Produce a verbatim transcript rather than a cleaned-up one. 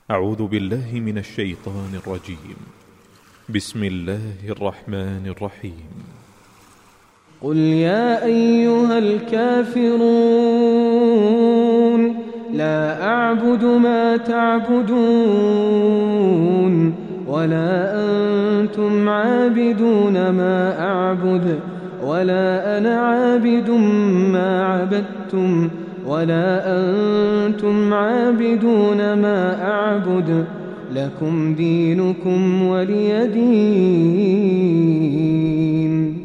أعوذ بالله من الشيطان الرجيم. بسم الله الرحمن الرحيم. قل يا أيها الكافرون لا أعبد ما تعبدون ولا أنتم عابدون ما أعبد ولا أنا عابد ما عبدتم ولا أنتم عابدون ما أعبد لكم دينكم ولي دين.